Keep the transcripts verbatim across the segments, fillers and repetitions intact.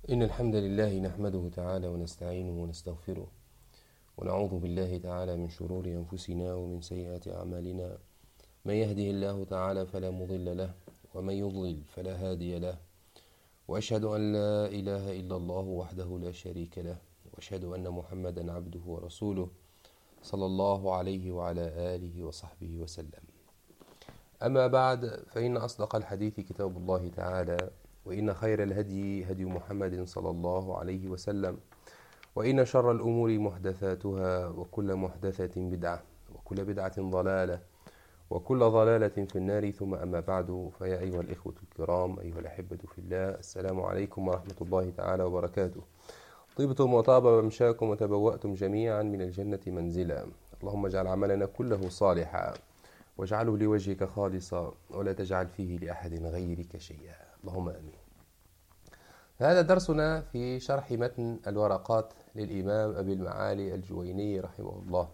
إن الحمد لله نحمده تعالى ونستعينه ونستغفره ونعوذ بالله تعالى من شرور أنفسنا ومن سيئات أعمالنا. من يهده الله تعالى فلا مضل له ومن يضلل فلا هادي له، وأشهد أن لا إله إلا الله وحده لا شريك له، وأشهد أن محمدا عبده ورسوله صلى الله عليه وعلى آله وصحبه وسلم. أما بعد، فإن أصدق الحديث كتاب الله تعالى، وإن خير الهدي هدي محمد صلى الله عليه وسلم، وإن شر الأمور محدثاتها، وكل محدثة بدعة، وكل بدعة ضلالة، وكل ضلالة في النار. ثم أما بعد، فيا أيها الإخوة الكرام، أيها الأحبة في الله، السلام عليكم ورحمة الله تعالى وبركاته. طبتم وطاب ممشاكم وتبوأتم جميعا من الجنة منزلا. اللهم اجعل عملنا كله صالحا، واجعله لوجهك خالصا، ولا تجعل فيه لأحد غيرك شيئا، اللهم آمين. هذا درسنا في شرح متن الورقات للإمام أبي المعالي الجويني رحمه الله،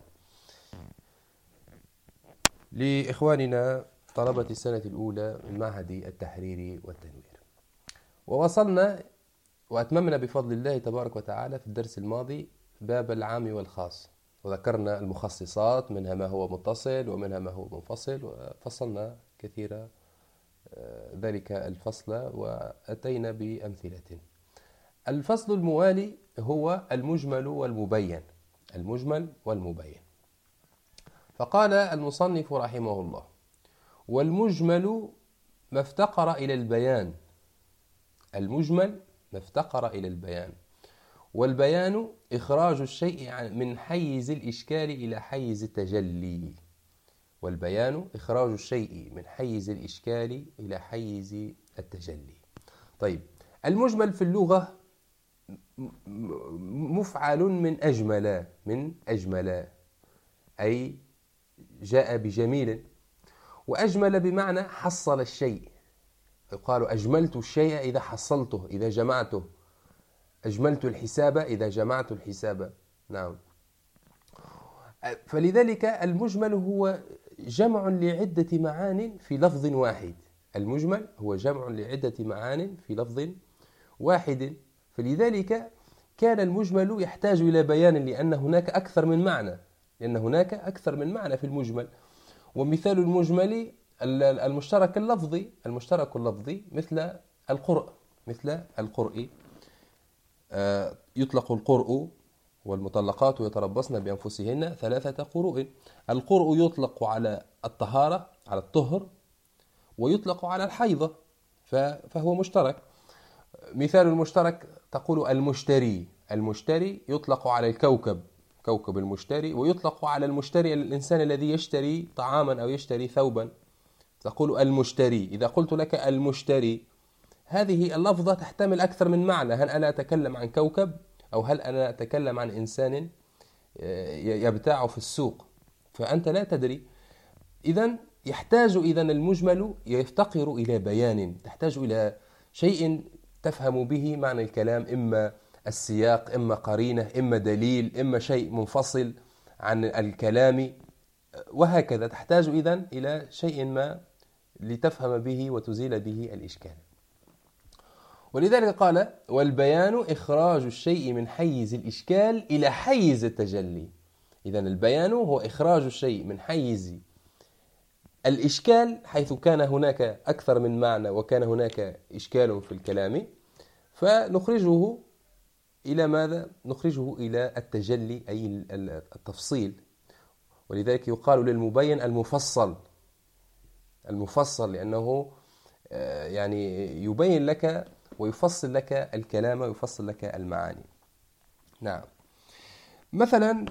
لإخواننا طلبة السنة الأولى من معهد التحرير والتنوير. ووصلنا وأتممنا بفضل الله تبارك وتعالى في الدرس الماضي باب العام والخاص، وذكرنا المخصصات، منها ما هو متصل ومنها ما هو منفصل، وفصلنا كثيرا ذلك الفصل وأتينا بأمثلة. الفصل الموالي هو المجمل والمبين. المجمل والمبين. فقال المصنف رحمه الله: والمجمل ما افتقر إلى البيان. المجمل ما افتقر إلى البيان، والبيان إخراج الشيء من حيز الإشكال إلى حيز التجلي. والبيان إخراج الشيء من حيز الإشكال إلى حيز التجلي. طيب، المجمل في اللغة مفعل من أجمل، من أجمل أي جاء بجميل، وأجمل بمعنى حصل الشيء. يقال أجملت الشيء إذا حصلته، إذا جمعته. أجملت الحساب إذا جمعت الحساب. نعم. فلذلك المجمل هو جمع لعدة معان في لفظ واحد. المجمل هو جمع لعدة معان في لفظ واحد. فلذلك كان المجمل يحتاج إلى بيان، لأن هناك أكثر من معنى، لأن هناك أكثر من معنى في المجمل. ومثال المجمل المشترك اللفظي، المشترك اللفظي مثل القرء، مثل القرء. يطلق القرء والمطلقات يتربصن بأنفسهن ثلاثة قروء. القرء يطلق على الطهارة، على الطهر، ويطلق على الحيضة، فهو مشترك. مثال المشترك تقول المشتري. المشتري يطلق على الكوكب، كوكب المشتري، ويطلق على المشتري الإنسان الذي يشتري طعاما أو يشتري ثوبا، تقول المشتري. إذا قلت لك المشتري، هذه اللفظة تحتمل أكثر من معنى. هل أنا أتكلم عن كوكب، أو هل أنا أتكلم عن إنسان يبتاع في السوق؟ فأنت لا تدري. إذن يحتاج إذن المجمل يفتقر إلى بيان، تحتاج إلى شيء تفهم به معنى الكلام، إما السياق، إما قرينة، إما دليل، إما شيء منفصل عن الكلام، وهكذا. تحتاج إذن إلى شيء ما لتفهم به وتزيل به الإشكال. ولذلك قال: والبيان إخراج الشيء من حيز الإشكال إلى حيز التجلي. إذن البيان هو إخراج الشيء من حيز الإشكال، حيث كان هناك أكثر من معنى وكان هناك إشكال في الكلام، فنخرجه إلى ماذا؟ نخرجه إلى التجلي، أي التفصيل. ولذلك يقال للمبين المفصل. المفصل لأنه يعني يبين لك ويفصل لك الكلام ويفصل لك المعاني. نعم. مثلا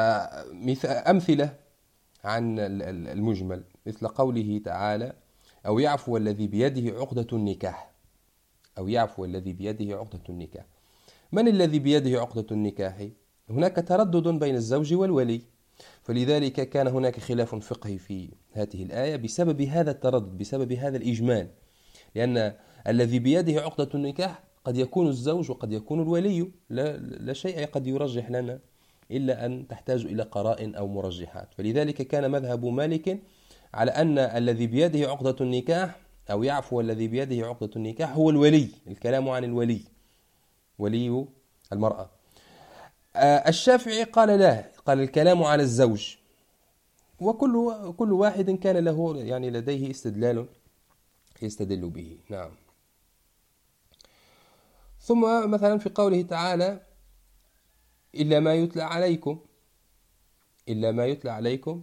أمثلة عن المجمل مثل قوله تعالى: أو يعفو الذي بيده عقدة النكاح. أو يعفو الذي بيده عقدة النكاح. من الذي بيده عقدة النكاح؟ هناك تردد بين الزوج والولي، فلذلك كان هناك خلاف فقهي في هذه الآية بسبب هذا التردد، بسبب هذا الإجمال. لأن الذي بيده عقدة النكاح قد يكون الزوج وقد يكون الولي، لا, لا شيء قد يرجح لنا إلا أن تحتاج إلى قرائن أو مرجحات. فلذلك كان مذهب مالك على أن الذي بيده عقدة النكاح أو يعفو الذي بيده عقدة النكاح هو الولي. الكلام عن الولي. ولي المرأة. الشافعي قال لا، قال الكلام على الزوج، وكل كل واحد كان له يعني لديه استدلال يستدل به. نعم. ثم مثلا في قوله تعالى إلا ما يتلى عليكم، إلا ما يتلى عليكم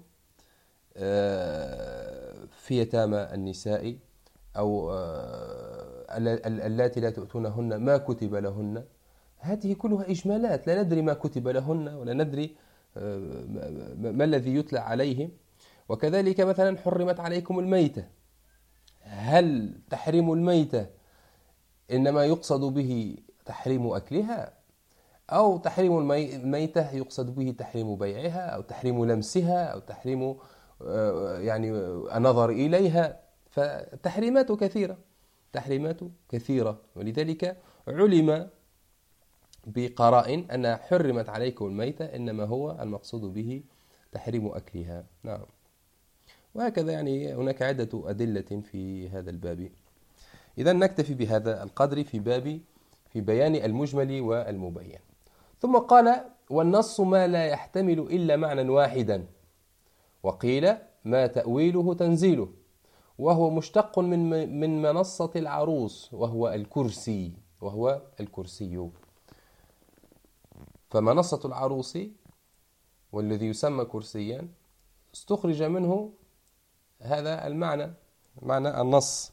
في يتامى النساء أو اللاتي لا تؤتونهن ما كتب لهن، هذه كلها إجمالات، لا ندري ما كتب لهن ولا ندري ما الذي يتلى عليهم. وكذلك مثلا حرمت عليكم الميتة، هل تحريم الميتة إنما يقصد به تحريم أكلها، أو تحريم الميتة يقصد به تحريم بيعها أو تحريم لمسها أو تحريم يعني النظر إليها؟ فتحريمات كثيرة، تحريمات كثيرة، ولذلك علم بقرائن أن حرمت عليكم الميتة إنما هو المقصود به تحريم أكلها. نعم. وهكذا يعني هناك عدة أدلة في هذا الباب. إذا نكتفي بهذا القدر في باب في بيان المجمل والمبين. ثم قال والنص ما لا يحتمل إلا معنى واحدا، وقيل ما تأويله تنزيله، وهو مشتق من من منصة العروس وهو الكرسي، وهو الكرسي. فمنصة العروس والذي يسمى كرسيا استخرج منه هذا المعنى، معنى النص.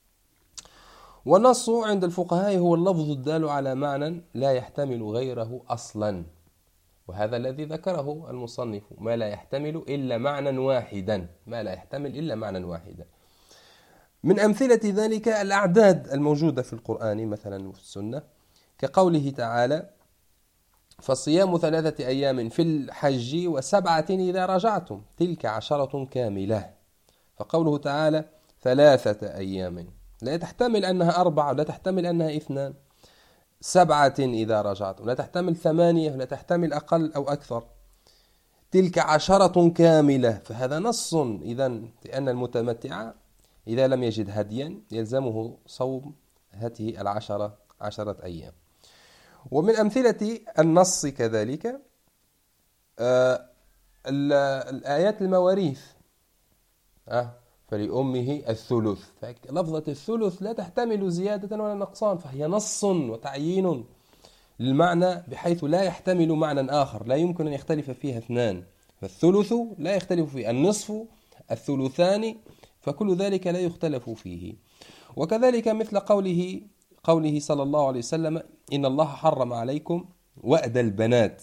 والنص عند الفقهاء هو اللفظ الدال على معنى لا يحتمل غيره أصلا، وهذا الذي ذكره المصنف، ما لا يحتمل إلا معنى واحدا، ما لا يحتمل إلا معنى واحدا. من أمثلة ذلك الأعداد الموجودة في القرآن مثلا وفي السنة، كقوله تعالى فصيام ثلاثة أيام في الحج وسبعة إذا رجعتم تلك عشرة كاملة. فقوله تعالى ثلاثة أيام لا تحتمل أنها أربعة، لا تحتمل أنها اثنان. سبعة إذا رجعتم لا تحتمل ثمانية، لا تحتمل أقل أو أكثر. تلك عشرة كاملة، فهذا نص إذن لأن المتمتع إذا لم يجد هديا يلزمه صوم هذه العشرة عشرة أيام. ومن أمثلة النص كذلك الآيات المواريث، أه فلأمه الثلث، لفظة الثلث لا تحتمل زيادة ولا نقصان، فهي نص وتعيين للمعنى بحيث لا يحتمل معنى آخر، لا يمكن أن يختلف فيها اثنان. فالثلث لا يختلف فيه، النصف، الثلثان، فكل ذلك لا يختلف فيه. وكذلك مثل قوله قوله صلى الله عليه وسلم إن الله حرم عليكم وأد البنات.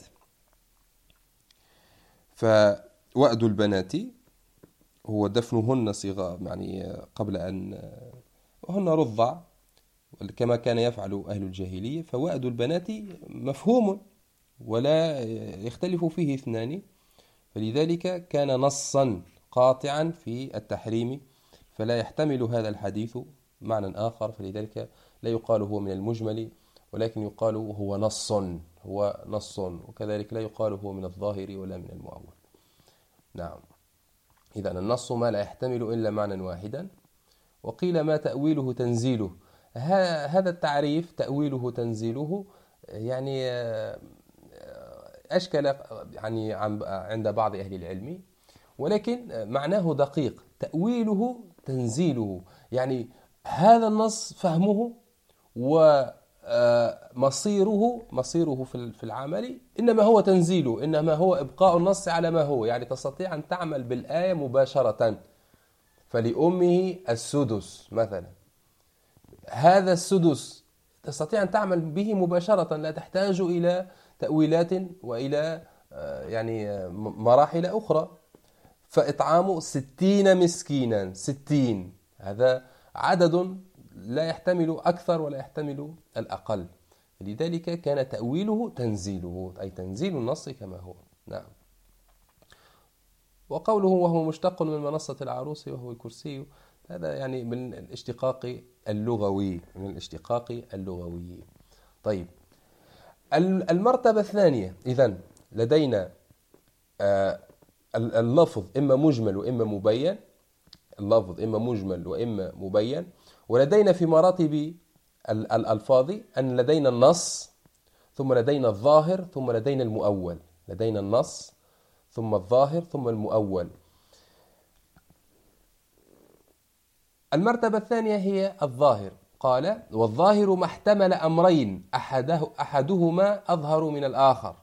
فوأد البنات هو دفنهن صغار، يعني قبل أن وهن رضع كما كان يفعل أهل الجاهلية. فوأد البنات مفهوم ولا يختلف فيه اثنان، فلذلك كان نصا قاطعا في التحريم، فلا يحتمل هذا الحديث معنى آخر، فلذلك لا يقال هو من المجمل، ولكن يقال هو نص، هو نص. وكذلك لا يقال هو من الظاهر ولا من المؤول. نعم. إذا النص ما لا يحتمل إلا معنى واحدا. وقيل ما تأويله تنزيله، هذا التعريف تأويله تنزيله يعني أشكل يعني عند بعض أهل العلم، ولكن معناه دقيق. تأويله تنزيله يعني هذا النص فهمه ومصيره مصيره في العمل إنما هو تنزيله، إنما هو إبقاء النص على ما هو، يعني تستطيع أن تعمل بالآية مباشرة. فلأمه السدس مثلا، هذا السدس تستطيع أن تعمل به مباشرة، لا تحتاج إلى تأويلات وإلى يعني مراحل أخرى. فإطعام ستين مسكينا، ستين هذا عدد لا يحتمل أكثر ولا يحتمل الأقل، لذلك كان تأويله تنزيله، أي تنزيل النص كما هو. نعم. وقوله وهو مشتق من منصة العروس وهو الكرسي، هذا يعني من الاشتقاق اللغوي، من الاشتقاق اللغوي. طيب، المرتبة الثانية إذن لدينا اللفظ إما مجمل وإما مبين، اللفظ إما مجمل وإما مبين. ولدينا في مراتب الألفاظ أن لدينا النص ثم لدينا الظاهر، ثم لدينا المؤول. لدينا النص ثم الظاهر ثم المؤول. المرتبة الثانية هي الظاهر. قال: والظاهر ما احتمل أمرين أحده أحدهما أظهر من الآخر،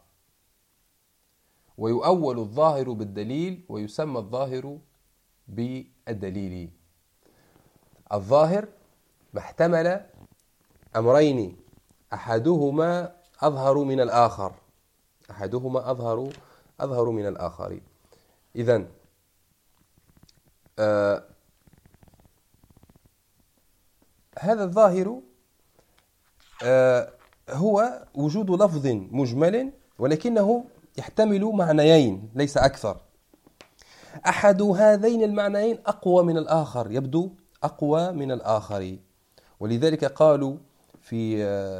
ويؤول الظاهر بالدليل ويسمى الظاهر بالدليل. الظاهر ما احتمل أمرين أحدهما أظهر من الآخر، أحدهما أظهر أظهر من الآخر. إذن آه هذا الظاهر آه هو وجود لفظ مجمل ولكنه يحتمل معنيين ليس أكثر. أحد هذين المعنيين أقوى من الآخر، يبدو أقوى من الآخر، ولذلك قالوا في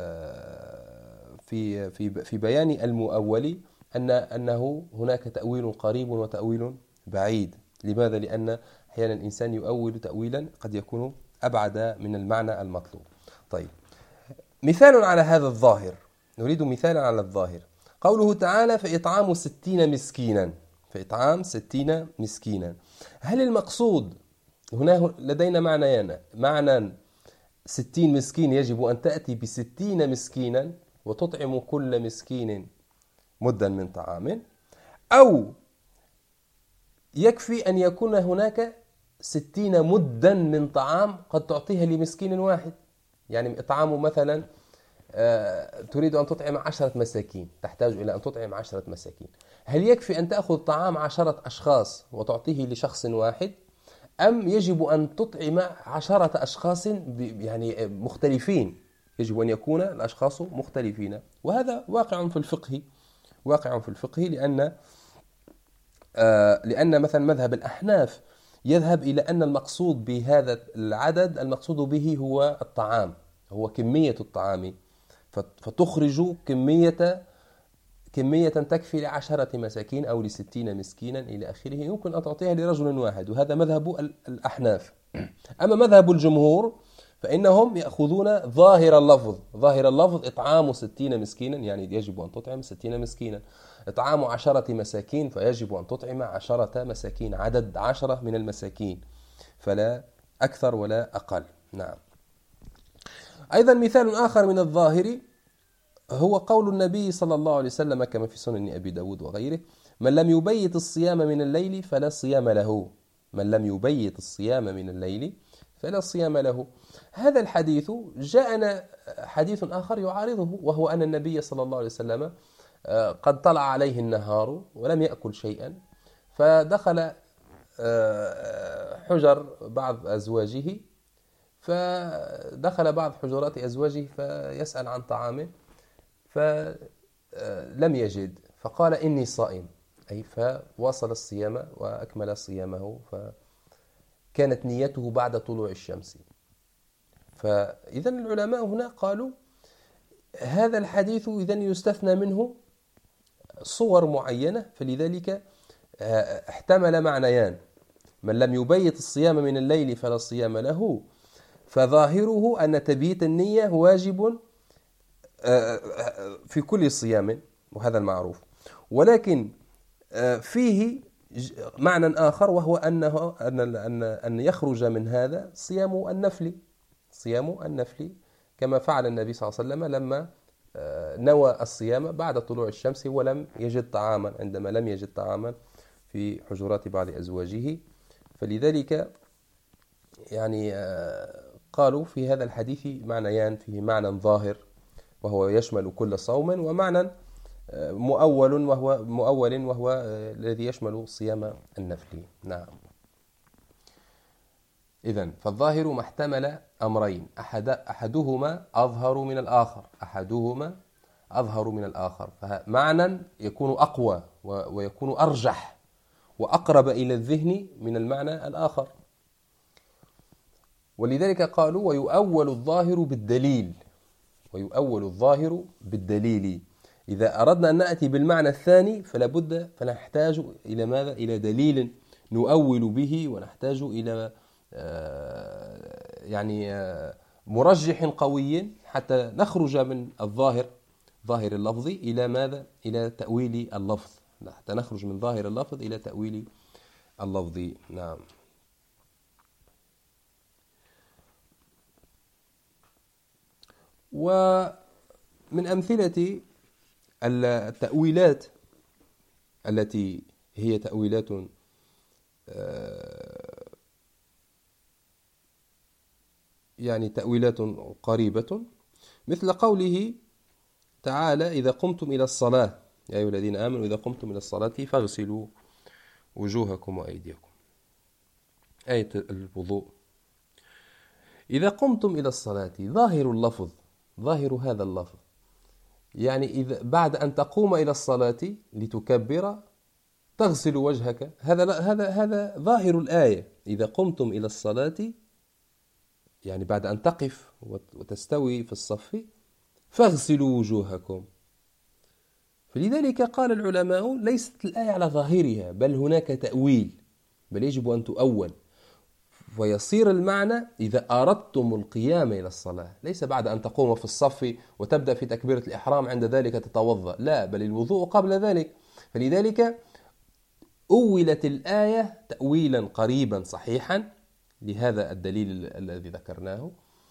في في في بيان المؤول أن أنه هناك تأويل قريب وتأويل بعيد. لماذا؟ لأن أحيانا الإنسان يؤول تأويلا قد يكون أبعد من المعنى المطلوب. طيب، مثال على هذا الظاهر، نريد مثالا على الظاهر. قوله تعالى: فإطعام ستين مسكينا، فإطعام ستين مسكينا. هل المقصود هنا لدينا معنيان: معنى ستين مسكين يجب أن تأتي بستين مسكينا وتطعم كل مسكين مدا من طعام، أو يكفي أن يكون هناك ستين مدا من طعام قد تعطيها لمسكين واحد؟ يعني إطعام مثلا تريد أن تطعم عشرة مساكين، تحتاج إلى أن تطعم عشرة مساكين. هل يكفي أن تأخذ طعام عشرة أشخاص وتعطيه لشخص واحد، أم يجب أن تطعم عشرة أشخاص يعني مختلفين؟ يجب أن يكون الأشخاص مختلفين. وهذا واقع في الفقه، واقع في الفقه لأن آه لأن مثلا مذهب الأحناف يذهب إلى أن المقصود بهذا العدد المقصود به هو الطعام، هو كمية الطعام، فتخرج كمية كمية تكفي لعشرة مساكين أو لستين مسكينا إلى آخره، يمكن أن تعطيها لرجل واحد، وهذا مذهب الأحناف. أما مذهب الجمهور فإنهم يأخذون ظاهر اللفظ، ظاهر اللفظ إطعام ستين مسكينا، يعني يجب أن تطعم ستين مسكينا. إطعام عشرة مساكين فيجب أن تطعم عشرة مساكين، عدد عشرة من المساكين، فلا أكثر ولا أقل. نعم. أيضا مثال آخر من الظاهر هو قول النبي صلى الله عليه وسلم كما في سنن أبي داود وغيره: من لم يبيت الصيام من الليل فلا صيام له، من لم يبيت الصيام من الليل فلا صيام له. هذا الحديث جاءنا حديث آخر يعارضه، وهو أن النبي صلى الله عليه وسلم قد طلع عليه النهار ولم يأكل شيئا، فدخل حجر بعض أزواجه، فدخل بعض حجرات أزواجه فيسأل عن طعامه فلم يجد، فقال: إني صائم، أي فواصل الصيام وأكمل صيامه، فكانت نيته بعد طلوع الشمس. فإذا العلماء هنا قالوا هذا الحديث إذن يستثنى منه صور معينة، فلذلك احتمل معنيان: من لم يبيت الصيام من الليل فلا صيام له، فظاهره أن تبييت النية واجب في كل صيام، وهذا المعروف. ولكن فيه معنى آخر، وهو أنه أن أن أن يخرج من هذا صيام النفل، صيام النفل كما فعل النبي صلى الله عليه وسلم لما نوى الصيام بعد طلوع الشمس ولم يجد طعاما، عندما لم يجد طعاما في حجرات بعض أزواجه. فلذلك يعني قالوا في هذا الحديث معنيان: فيه معنى ظاهر وهو يشمل كل صوم، ومعنى مؤول وهو مؤول وهو الذي يشمل صيام النفل. نعم. إذن فالظاهر ما احتمل أمرين أحد أحدهما أظهر من الآخر، أحدهما أظهر من الآخر، فمعنى يكون أقوى ويكون أرجح وأقرب إلى الذهن من المعنى الآخر. ولذلك قالوا: ويؤول الظاهر بالدليل، ويؤول الظاهر بالدليل. إذا أردنا أن نأتي بالمعنى الثاني فلا بد فنحتاج إلى ماذا؟ إلى دليل نؤول به، ونحتاج إلى يعني مرجح قوي حتى نخرج من الظاهر ظاهر اللفظ إلى ماذا؟ إلى تأويل اللفظ، حتى نخرج من ظاهر اللفظ إلى تأويل اللفظ. نعم. ومن أمثلة التأويلات التي هي تأويلات يعني تأويلات قريبة، مثل قوله تعالى: إذا قمتم إلى الصلاة يا أيها الذين آمنوا إذا قمتم إلى الصلاة فاغسلوا وجوهكم وأيديكم، آية الوضوء. إذا قمتم إلى الصلاة، ظاهر اللفظ، ظاهر هذا اللفظ يعني إذا بعد أن تقوم إلى الصلاة لتكبر تغسل وجهك، هذا هذا هذا ظاهر الآية. إذا قمتم إلى الصلاة يعني بعد أن تقف وتستوي في الصف فاغسلوا وجوهكم. فلذلك قال العلماء: ليست الآية على ظاهرها، بل هناك تأويل، بل يجب أن تؤول، ويصير المعنى إذا أردتم القيام إلى الصلاة، ليس بعد أن تقوم في الصف وتبدأ في تكبيرة الإحرام عند ذلك تتوضأ، لا، بل الوضوء قبل ذلك. فلذلك أولت الآية تأويلا قريبا صحيحا لهذا الدليل الذي ذكرناه،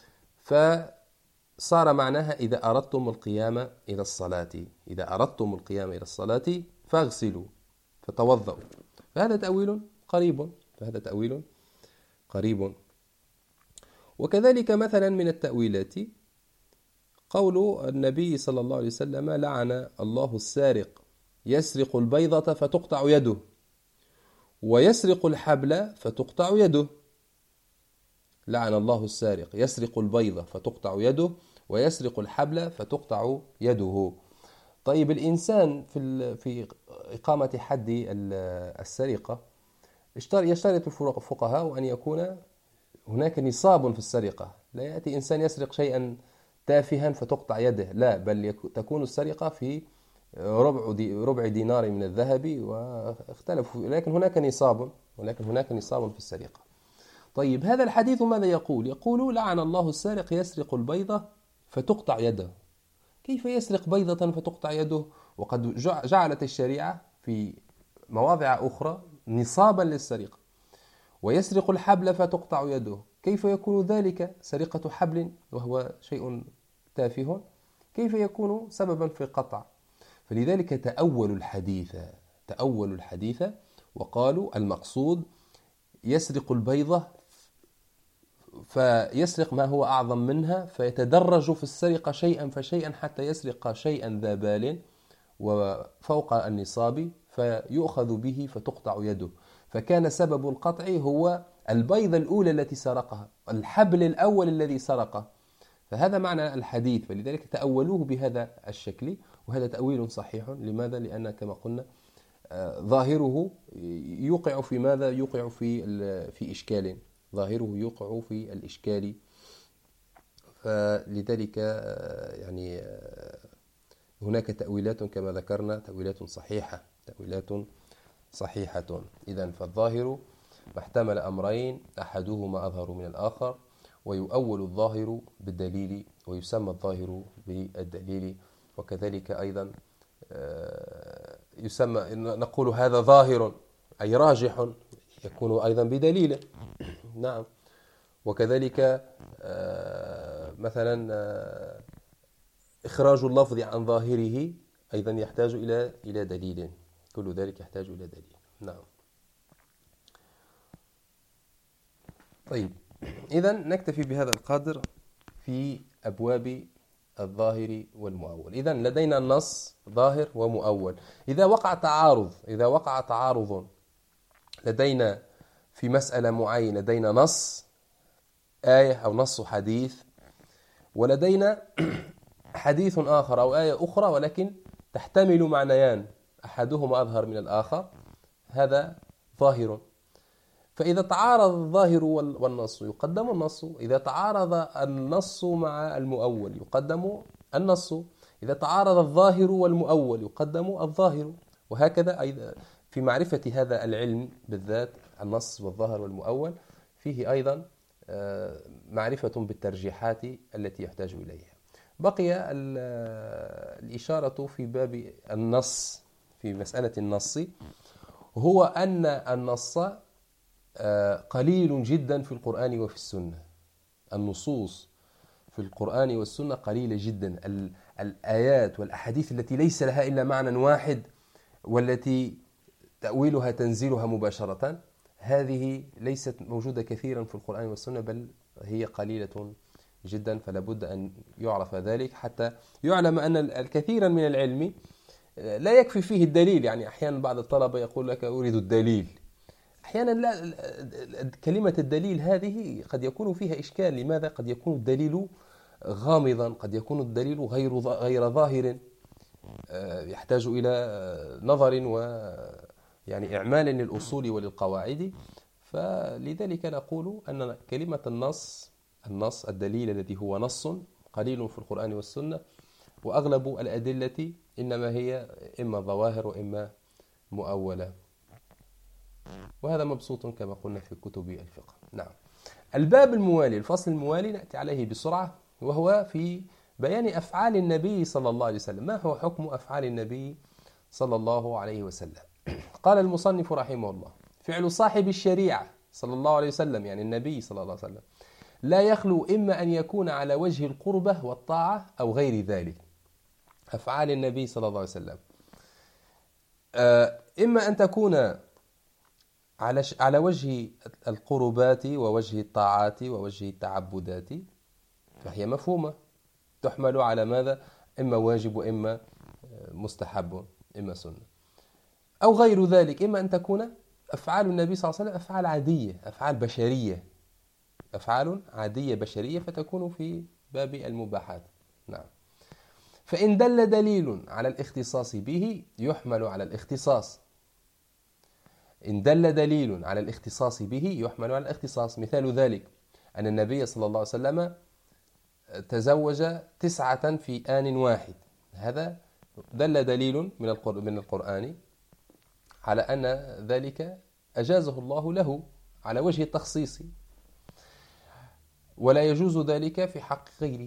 فصار معناها إذا أردتم القيام إلى الصلاة، إذا أردتم القيام إلى الصلاة فاغسلوا فتوضأوا، فهذا تأويل قريب، فهذا تأويل قريب. وكذلك مثلا من التأويلات قول النبي صلى الله عليه وسلم: لعن الله السارق يسرق البيضة فتقطع يده، ويسرق الحبل فتقطع يده. لعن الله السارق يسرق البيضة فتقطع يده، ويسرق الحبل فتقطع يده. طيب الإنسان في في إقامة حد السرقة يشترط الفقهاء أن يكون هناك نصاب في السرقة، لا يأتي إنسان يسرق شيئا تافها فتقطع يده، لا، بل تكون السرقة في ربع دي ربع دينار من الذهب، واختلفوا، لكن هناك نصاب، ولكن هناك نصاب في السرقة. طيب هذا الحديث ماذا يقول؟ يقول: لعن الله السارق يسرق البيضة فتقطع يده. كيف يسرق بيضة فتقطع يده؟ وقد جعلت الشريعة في مواضع أخرى نصابا للسرقة. ويسرق الحبل فتقطع يده، كيف يكون ذلك؟ سرقة حبل وهو شيء تافه، كيف يكون سببا في قطع؟ فلذلك تأولوا الحديث، تأولوا الحديث وقالوا المقصود يسرق البيضة فيسرق ما هو أعظم منها، فيتدرج في السرقة شيئا فشيئا حتى يسرق شيئا ذا بال وفوق النصاب فيؤخذ به فتقطع يده. فكان سبب القطع هو البيضة الأولى التي سرقها، الحبل الأول الذي سرقه. فهذا معنى الحديث، فلذلك تأولوه بهذا الشكل، وهذا تأويل صحيح. لماذا؟ لأن كما قلنا ظاهره يوقع في ماذا؟ يوقع في في إشكال، ظاهره يوقع في الإشكال. فلذلك يعني هناك تأويلات كما ذكرنا، تأويلات صحيحة، تأويلات صحيحة. إذن فالظاهر ما احتمل أمرين أحدهما أظهر من الآخر، ويؤول الظاهر بالدليل ويسمى الظاهر بالدليل. وكذلك أيضا يسمى نقول هذا ظاهر أي راجح، يكون أيضا بدليل. نعم. وكذلك مثلا إخراج اللفظ عن ظاهره أيضا يحتاج إلى إلى دليل، كل ذلك يحتاج إلى دليل. نعم. طيب إذا نكتفي بهذا القدر في أبواب الظاهر والمؤول. إذا لدينا النص ظاهر ومؤول. إذا وقع تعارض إذا وقع تعارض لدينا في مسألة معينة، لدينا نص آية أو نص حديث، ولدينا حديث آخر أو آية أخرى ولكن تحتمل معنيان أحدهما أظهر من الآخر، هذا ظاهر. فإذا تعارض الظاهر والنص يقدم النص، إذا تعارض النص مع المؤول يقدم النص، إذا تعارض الظاهر والمؤول يقدم الظاهر، وهكذا. أيضا في معرفة هذا العلم بالذات النص والظاهر والمؤول فيه أيضا معرفة بالترجيحات التي يحتاج إليها. بقي الإشارة في باب النص، في مسألة النص، هو أن النص قليل جدا في القرآن وفي السنة. النصوص في القرآن والسنة قليلة جدا. الآيات والأحاديث التي ليس لها إلا معنى واحد والتي تأويلها تنزيلها مباشرة، هذه ليست موجودة كثيرا في القرآن والسنة، بل هي قليلة جدا. فلا بد أن يعرف ذلك حتى يعلم أن الكثير من العلم لا يكفي فيه الدليل. يعني أحيانا بعض الطلبة يقول لك أريد الدليل. أحيانا لا، كلمة الدليل هذه قد يكون فيها إشكال. لماذا؟ قد يكون الدليل غامضا، قد يكون الدليل غير غير ظاهر، يحتاج إلى نظر و يعني إعمال للأصول وللقواعد. فلذلك نقول أن كلمة النص، النص الدليل الذي هو نص، قليل في القرآن والسنة، وأغلب الأدلة إنما هي إما ظواهر وإما مؤولة. وهذا مبسوط كما قلنا في كتب الفقه. نعم. الباب الموالي، الفصل الموالي، نأتي عليه بسرعة، وهو في بيان أفعال النبي صلى الله عليه وسلم. ما هو حكم أفعال النبي صلى الله عليه وسلم؟ قال المصنف رحمه الله: فعل صاحب الشريعة صلى الله عليه وسلم، يعني النبي صلى الله عليه وسلم، لا يخلو إما أن يكون على وجه القربة والطاعة أو غير ذلك. أفعال النبي صلى الله عليه وسلم إما أن تكون على على وجه القربات ووجه الطاعات ووجه التعبدات، فهي مفهومة، تحمل على ماذا؟ إما واجب وإما مستحب إما سنة، أو غير ذلك. إما أن تكون أفعال النبي صلى الله عليه وسلم أفعال عادية، أفعال بشرية، أفعال عادية بشرية، فتكون في باب المباحات. نعم. فإن دل دليل على الاختصاص به يحمل على الاختصاص. إن دل دليل على الاختصاص به يحمل على الاختصاص. مثال ذلك أن النبي صلى الله عليه وسلم تزوج تسعة في آن واحد، هذا دل دليل من القرآن على أن ذلك أجازه الله له على وجه التخصيص، ولا يجوز ذلك في حق غيره.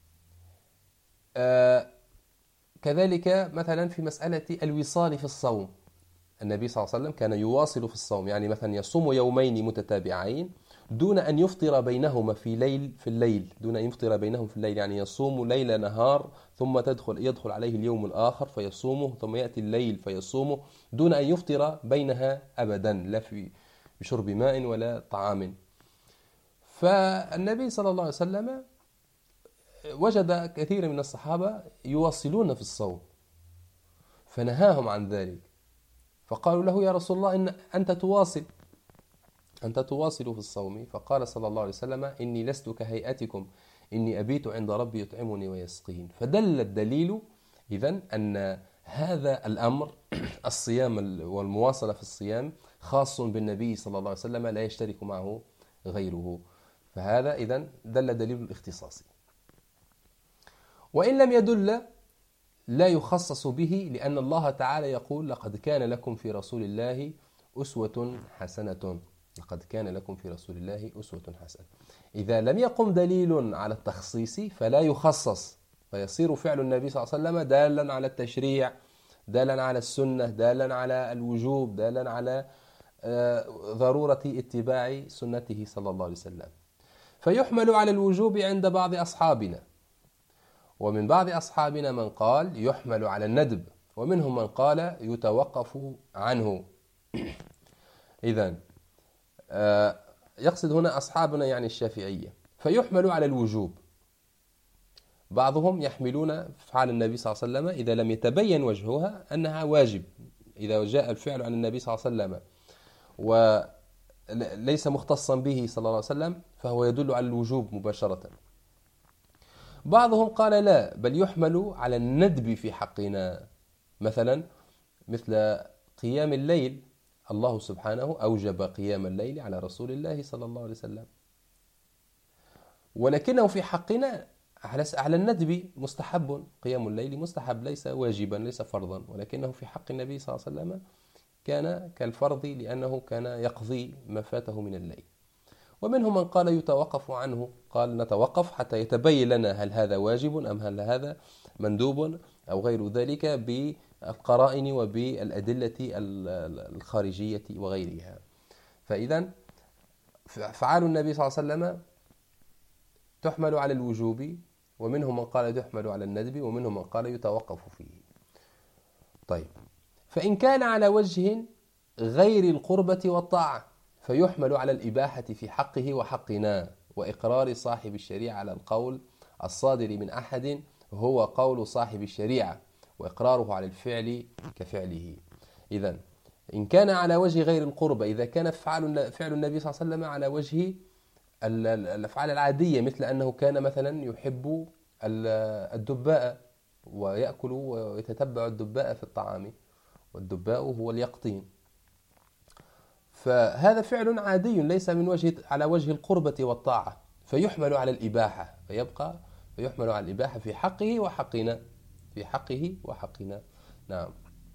آه كذلك مثلا في مسألة الوصال في الصوم، النبي صلى الله عليه وسلم كان يواصل في الصوم، يعني مثلا يصوم يومين متتابعين دون أن يفطر بينهما في ليل في الليل دون أن يفطر بينهم في الليل، يعني يصوم ليل نهار ثم تدخل يدخل عليه اليوم الآخر فيصومه، ثم يأتي الليل فيصومه، دون أن يفطر بينها أبدا، لا في شرب ماء ولا طعام. فالنبي صلى الله عليه وسلم وجد كثير من الصحابة يواصلون في الصوم فنهاهم عن ذلك، فقالوا له: يا رسول الله، إن أنت تواصل أنت تواصل في الصوم. فقال صلى الله عليه وسلم: إني لست كهيئتكم، إني أبيت عند ربي يطعمني ويسقين. فدل الدليل إذن أن هذا الأمر الصيام والمواصلة في الصيام خاص بالنبي صلى الله عليه وسلم، لا يشترك معه غيره. فهذا إذن دل دليل الاختصاص. وإن لم يدل لا يخصص به، لأن الله تعالى يقول: لقد كان لكم في رسول الله أسوة حسنة. لقد كان لكم في رسول الله أسوة حسنة. إذا لم يقم دليل على التخصيص فلا يخصص، فيصير فعل النبي صلى الله عليه وسلم دالا على التشريع، دالا على السنة، دالا على الوجوب، دالا على ضرورة اتباع سنته صلى الله عليه وسلم. فيحمل على الوجوب عند بعض أصحابنا، ومن بعض أصحابنا من قال يحمل على الندب، ومنهم من قال يتوقف عنه. إذن يقصد هنا أصحابنا يعني الشافعية. فيحمل على الوجوب، بعضهم يحملون أفعال النبي صلى الله عليه وسلم إذا لم يتبين وجهها أنها واجب، إذا جاء الفعل عن النبي صلى الله عليه وسلم وليس مختصا به صلى الله عليه وسلم فهو يدل على الوجوب مباشرة. بعضهم قال لا، بل يحمل على الندب في حقنا، مثلا مثل قيام الليل، الله سبحانه أوجب قيام الليل على رسول الله صلى الله عليه وسلم، ولكنه في حقنا على الندب مستحب. قيام الليل مستحب، ليس واجبا، ليس فرضا، ولكنه في حق النبي صلى الله عليه وسلم كان كالفرض، لأنه كان يقضي ما فاته من الليل. ومنهم من قال يتوقف عنه، قال نتوقف حتى يتبين لنا هل هذا واجب أم هل هذا مندوب أو غير ذلك بالقرائن وبالأدلة الخارجية وغيرها. فإذا أفعال النبي صلى الله عليه وسلم تحمل على الوجوب، ومنهم من قال تحمل على الندب، ومنهم من قال يتوقف فيه. طيب، فإن كان على وجه غير القربة والطاعة فيحمل على الإباحة في حقه وحقنا، وإقرار صاحب الشريعة على القول الصادر من أحد هو قول صاحب الشريعة، وإقراره على الفعل كفعله. إذن إن كان على وجه غير القربة، إذا كان فعل فعل النبي صلى الله عليه وسلم على وجه الأفعال العادية، مثل أنه كان مثلا يحب الدباء ويأكل ويتتبع الدباء في الطعام، والدباء هو اليقطين، فهذا فعل عادي ليس من وجه على وجه القربة والطاعة، فيحمل على الإباحة، فيبقى فيحمل على الإباحة في حقه وحقنا، في حقه وحقنا. نعم.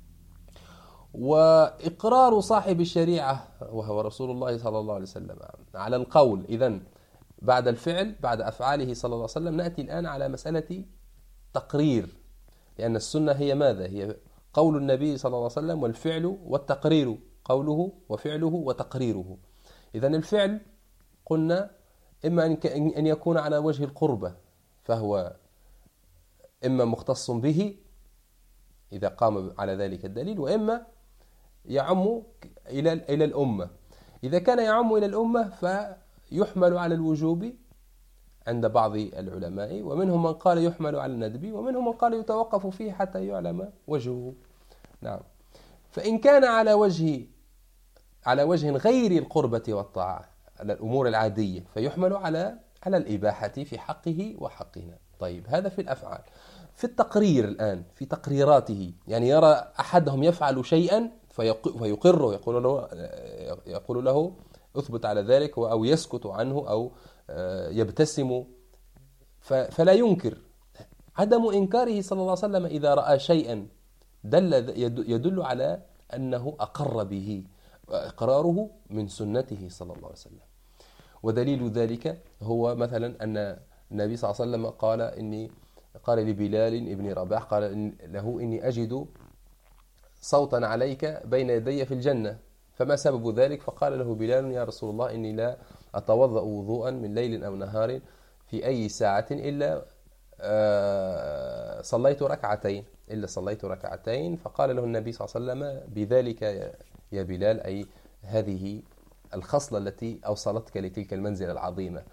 وإقرار صاحب الشريعة وهو رسول الله صلى الله عليه وسلم على القول، إذن بعد الفعل، بعد أفعاله صلى الله عليه وسلم، نأتي الآن على مسألة تقرير، لأن السنة هي ماذا؟ هي قول النبي صلى الله عليه وسلم والفعل والتقرير، قوله وفعله وتقريره. إذن الفعل قلنا إما أن يكون على وجه القربة، فهو إما مختص به إذا قام على ذلك الدليل، وإما يعم إلى إلى الأمة. إذا كان يعم إلى الأمة فيحمل على الوجوب عند بعض العلماء، ومنهم من قال يحمل على الندب، ومنهم من قال يتوقف فيه حتى يعلم وجهه. نعم. فإن كان على وجه على وجه غير القربة والطاعة، على الأمور العادية، فيحمل على على الإباحة في حقه وحقنا. طيب، هذا في الأفعال. في التقرير الآن، في تقريراته، يعني يرى أحدهم يفعل شيئا فيقره، يقول له يقول له أثبت على ذلك، أو يسكت عنه، أو يبتسم، فلا ينكر. عدم إنكاره صلى الله عليه وسلم إذا رأى شيئا دل يدل على أنه أقر به، وإقراره من سنته صلى الله عليه وسلم. ودليل ذلك هو مثلا أن النبي صلى الله عليه وسلم قال إني قال لبلال ابن رباح، قال له إني أجد صوتا عليك بين يدي في الجنة، فما سبب ذلك؟ فقال له بلال يا رسول الله إني لا أتوضأ وضوءا من ليل أو نهار في أي ساعة إلا صليت ركعتين إلا صليت ركعتين فقال له النبي صلى الله عليه وسلم بذلك يا بلال، أي هذه الخصلة التي أوصلتك لتلك المنزلة العظيمة.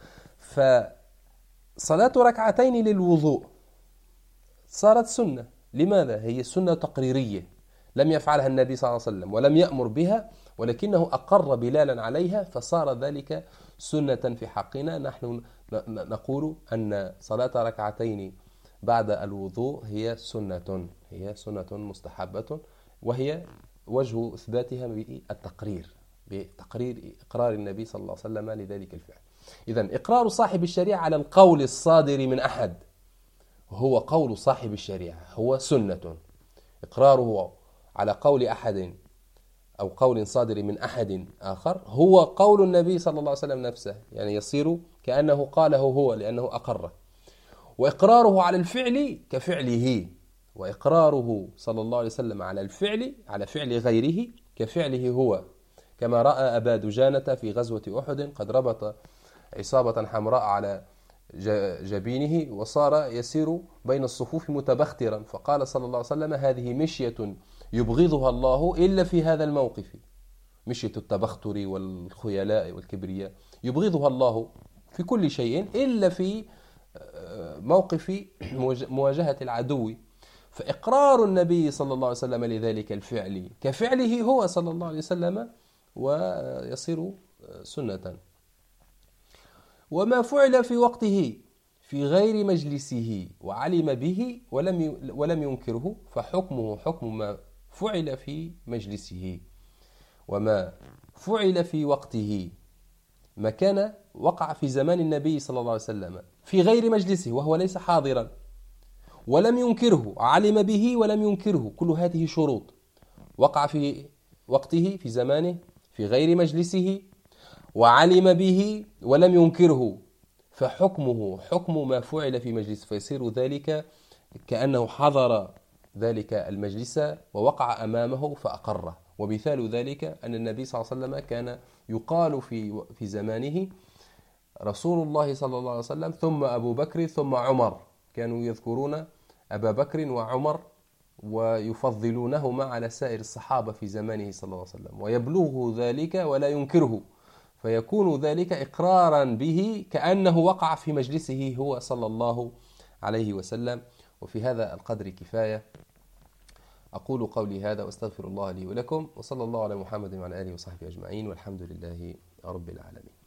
فصلاة ركعتين للوضوء صارت سنة. لماذا؟ هي سنة تقريرية لم يفعلها النبي صلى الله عليه وسلم ولم يأمر بها، ولكنه أقر بلالا عليها، فصار ذلك سنة في حقنا. نحن نقول أن صلاة ركعتين بعد الوضوء هي سنة هي سنة مستحبة، وهي وجه إثباتها بالتقرير، بتقرير إقرار النبي صلى الله عليه وسلم لذلك الفعل. إذن إقرار صاحب الشريعة على القول الصادر من أحد هو قول صاحب الشريعة، هو سنة. إقراره على قول أحد أو قول صادر من أحد آخر هو قول النبي صلى الله عليه وسلم نفسه، يعني يصير كأنه قاله هو لأنه أقره. وإقراره على الفعل كفعله، وإقراره صلى الله عليه وسلم على الفعل على فعل غيره كفعله هو، كما رأى أبا دجانة في غزوة أحد قد ربط عصابة حمراء على جبينه وصار يسير بين الصفوف متبخترا، فقال صلى الله عليه وسلم هذه مشية يبغضها الله إلا في هذا الموقف، مشية التبختر والخيلاء والكبرياء يبغضها الله في كل شيء إلا في موقف مواجهة العدو. فإقرار النبي صلى الله عليه وسلم لذلك الفعل كفعله هو صلى الله عليه وسلم ويصير سنة. وما فعل في وقته في غير مجلسه وعلم به ولم ولم ينكره فحكمه حكم ما فعل في مجلسه. وما فعل في وقته ما كان وقع في زمان النبي صلى الله عليه وسلم في غير مجلسه وهو ليس حاضرا ولم ينكره، علم به ولم ينكره، كل هذه شروط. وقع في وقته في زمانه في غير مجلسه وعلم به ولم ينكره، فحكمه حكم ما فعل في مجلس، فيصير ذلك كأنه حضر ذلك المجلس ووقع أمامه فأقره. ومثال ذلك أن النبي صلى الله عليه وسلم كان يقال في في زمانه رسول الله صلى الله عليه وسلم ثم أبو بكر ثم عمر، كانوا يذكرون أبا بكر وعمر ويفضلونهما على سائر الصحابة في زمانه صلى الله عليه وسلم، ويبلغه ذلك ولا ينكره، فيكون ذلك إقرارا به كأنه وقع في مجلسه هو صلى الله عليه وسلم. وفي هذا القدر كفاية. أقول قولي هذا وأستغفر الله لي ولكم، وصلى الله على محمد وعلى آله وصحبه أجمعين، والحمد لله رب العالمين.